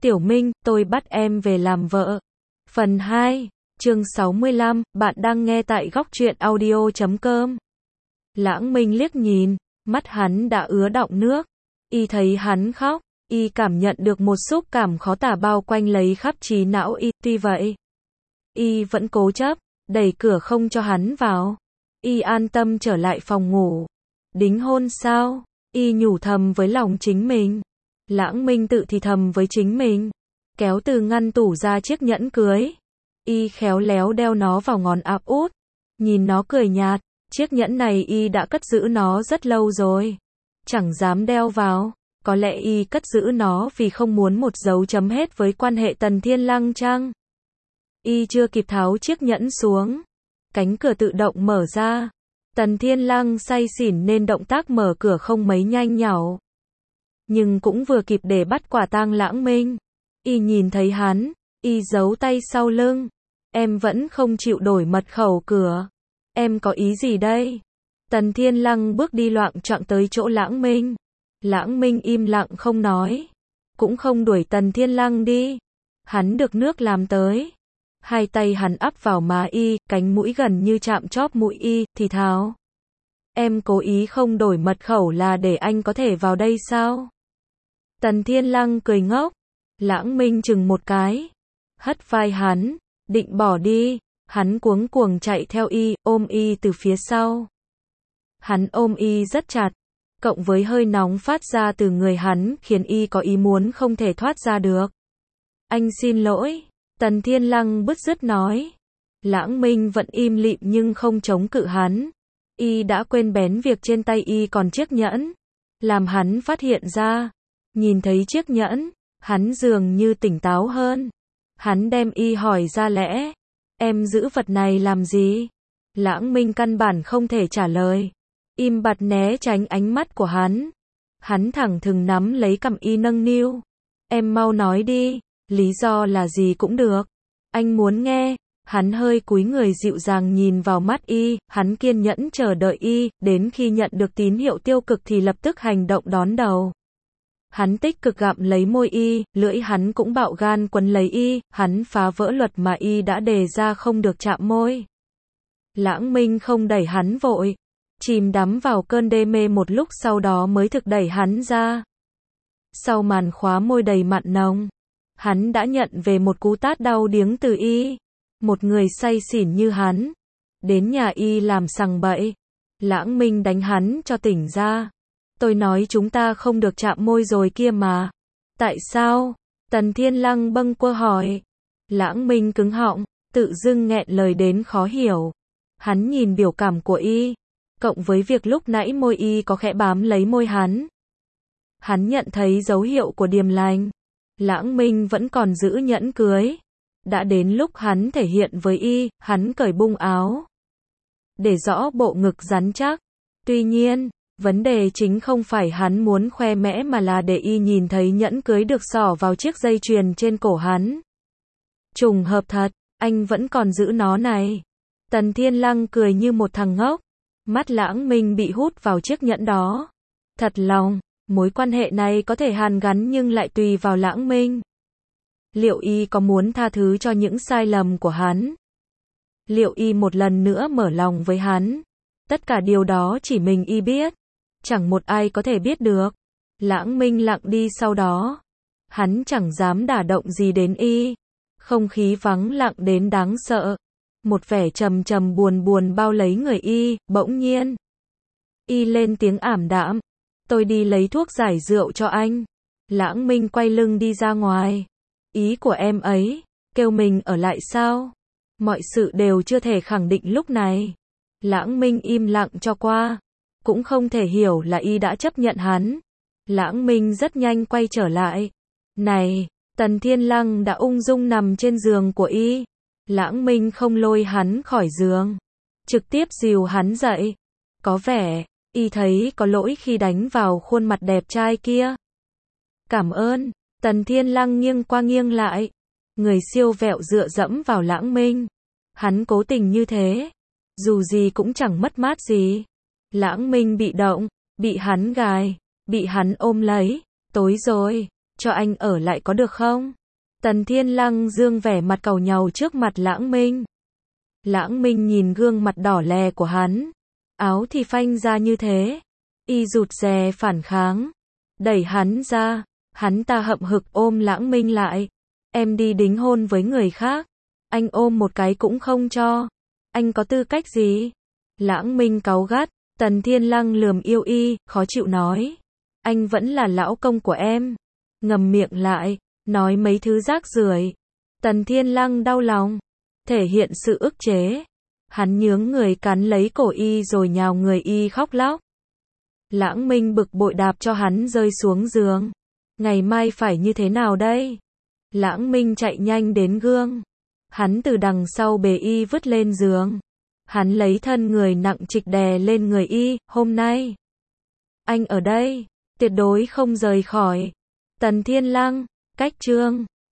Tiểu Minh, tôi bắt em về làm vợ. Phần 2, chương 65, bạn đang nghe tại góc truyện audio.com. Lãng Minh liếc nhìn, mắt hắn đã ứa đọng nước. Y thấy hắn khóc, y cảm nhận được một xúc cảm khó tả bao quanh lấy khắp trí não y, tuy vậy, y vẫn cố chấp, đẩy cửa không cho hắn vào. Y an tâm trở lại phòng ngủ. Đính hôn sao? Y nhủ thầm với lòng chính mình. Lãng Minh tự thì thầm với chính mình, kéo từ ngăn tủ ra chiếc nhẫn cưới. Y khéo léo đeo nó vào ngón áp út. Nhìn nó cười nhạt, chiếc nhẫn này y đã cất giữ nó rất lâu rồi. Chẳng dám đeo vào, có lẽ y cất giữ nó vì không muốn một dấu chấm hết với quan hệ Tần Thiên Lăng chăng? Y chưa kịp tháo chiếc nhẫn xuống, cánh cửa tự động mở ra. Tần Thiên Lăng say xỉn nên động tác mở cửa không mấy nhanh nhảu, nhưng cũng vừa kịp để bắt quả tang Lãng Minh. Y nhìn thấy hắn, y giấu tay sau lưng. Em vẫn không chịu đổi mật khẩu cửa. Em có ý gì đây? Tần Thiên Lăng bước đi loạng choạng tới chỗ Lãng Minh. Lãng Minh im lặng không nói, cũng không đuổi Tần Thiên Lăng đi. Hắn được nước làm tới. Hai tay hắn ắp vào má y, cánh mũi gần như chạm chóp mũi y, thì thào. Em cố ý không đổi mật khẩu là để anh có thể vào đây sao? Tần Thiên Lăng cười ngốc. Lãng Minh chừng một cái, hất vai hắn, định bỏ đi. Hắn cuống cuồng chạy theo y, ôm y từ phía sau. Hắn ôm y rất chặt, cộng với hơi nóng phát ra từ người hắn khiến y có ý muốn không thể thoát ra được. Anh xin lỗi, Tần Thiên Lăng bứt rứt nói. Lãng Minh vẫn im lìm nhưng không chống cự hắn. Y đã quên bén việc trên tay y còn chiếc nhẫn, làm hắn phát hiện ra. Nhìn thấy chiếc nhẫn, hắn dường như tỉnh táo hơn. Hắn đem y hỏi ra lẽ. Em giữ vật này làm gì? Lãng Minh căn bản không thể trả lời. Im bặt né tránh ánh mắt của hắn. Hắn thẳng thừng nắm lấy cằm y nâng niu. Em mau nói đi, lý do là gì cũng được. Anh muốn nghe. Hắn hơi cúi người dịu dàng nhìn vào mắt y, hắn kiên nhẫn chờ đợi y, đến khi nhận được tín hiệu tiêu cực thì lập tức hành động đón đầu. Hắn tích cực gặm lấy môi y, lưỡi hắn cũng bạo gan quấn lấy y, hắn phá vỡ luật mà y đã đề ra không được chạm môi. Lãng Minh không đẩy hắn vội, chìm đắm vào cơn đê mê một lúc sau đó mới thực đẩy hắn ra. Sau màn khóa môi đầy mặn nồng, hắn đã nhận về một cú tát đau điếng từ y. Một người say xỉn như hắn, đến nhà y làm sằng bậy. Lãng Minh đánh hắn cho tỉnh ra. Tôi nói chúng ta không được chạm môi rồi kia mà. Tại sao? Tần Thiên Lăng bâng quơ hỏi. Lãng Minh cứng họng, tự dưng nghẹn lời đến khó hiểu. Hắn nhìn biểu cảm của y, cộng với việc lúc nãy môi y có khẽ bám lấy môi hắn. Hắn nhận thấy dấu hiệu của điềm lành. Lãng Minh vẫn còn giữ nhẫn cưới. Đã đến lúc hắn thể hiện với y, hắn cởi bung áo, để rõ bộ ngực rắn chắc. Tuy nhiên, vấn đề chính không phải hắn muốn khoe mẽ mà là để y nhìn thấy nhẫn cưới được xỏ vào chiếc dây chuyền trên cổ hắn. Trùng hợp thật, anh vẫn còn giữ nó này. Tần Thiên Lăng cười như một thằng ngốc. Mắt Lãng Minh bị hút vào chiếc nhẫn đó. Thật lòng, mối quan hệ này có thể hàn gắn nhưng lại tùy vào Lãng Minh. Liệu y có muốn tha thứ cho những sai lầm của hắn? Liệu y một lần nữa mở lòng với hắn? Tất cả điều đó chỉ mình y biết. Chẳng một ai có thể biết được. Lãng Minh lặng đi sau đó. Hắn chẳng dám đả động gì đến y. Không khí vắng lặng đến đáng sợ. Một vẻ trầm trầm buồn buồn bao lấy người y, bỗng nhiên. Y lên tiếng ảm đạm. Tôi đi lấy thuốc giải rượu cho anh. Lãng Minh quay lưng đi ra ngoài. Ý của em ấy, kêu mình ở lại sao? Mọi sự đều chưa thể khẳng định lúc này. Lãng Minh im lặng cho qua. Cũng không thể hiểu là y đã chấp nhận hắn. Lãng Minh rất nhanh quay trở lại. Này, Tần Thiên Lăng đã ung dung nằm trên giường của y. Lãng Minh không lôi hắn khỏi giường, trực tiếp dìu hắn dậy. Có vẻ, y thấy có lỗi khi đánh vào khuôn mặt đẹp trai kia. Cảm ơn. Tần Thiên Lăng nghiêng qua nghiêng lại. Người siêu vẹo dựa dẫm vào Lãng Minh. Hắn cố tình như thế. Dù gì cũng chẳng mất mát gì. Lãng Minh bị động, bị hắn gài, bị hắn ôm lấy. Tối rồi. cho anh ở lại có được không? Tần Thiên Lăng dương vẻ mặt cầu nhàu trước mặt Lãng Minh. Lãng Minh nhìn gương mặt đỏ lè của hắn. Áo thì phanh ra như thế. Y rụt rè phản kháng. Đẩy hắn ra. Hắn ta hậm hực ôm Lãng Minh lại. Em đi đính hôn với người khác. Anh ôm một cái cũng không cho. Anh có tư cách gì? Lãng Minh cáu gắt. Tần Thiên Lăng lườm yêu y, khó chịu nói. Anh vẫn là lão công của em. Ngậm miệng lại, nói mấy thứ rác rưởi. Tần Thiên Lăng đau lòng. Thể hiện sự ức chế. Hắn nhướng người cắn lấy cổ y rồi nhào người y khóc lóc. Lãng Minh bực bội đạp cho hắn rơi xuống giường. Ngày mai phải như thế nào đây? Lãng Minh chạy nhanh đến gương. Hắn từ đằng sau bế y vứt lên giường. Hắn lấy thân người nặng trịch đè lên người y, hôm nay. Anh ở đây, tuyệt đối không rời khỏi. Tần Thiên Lăng, cách chương.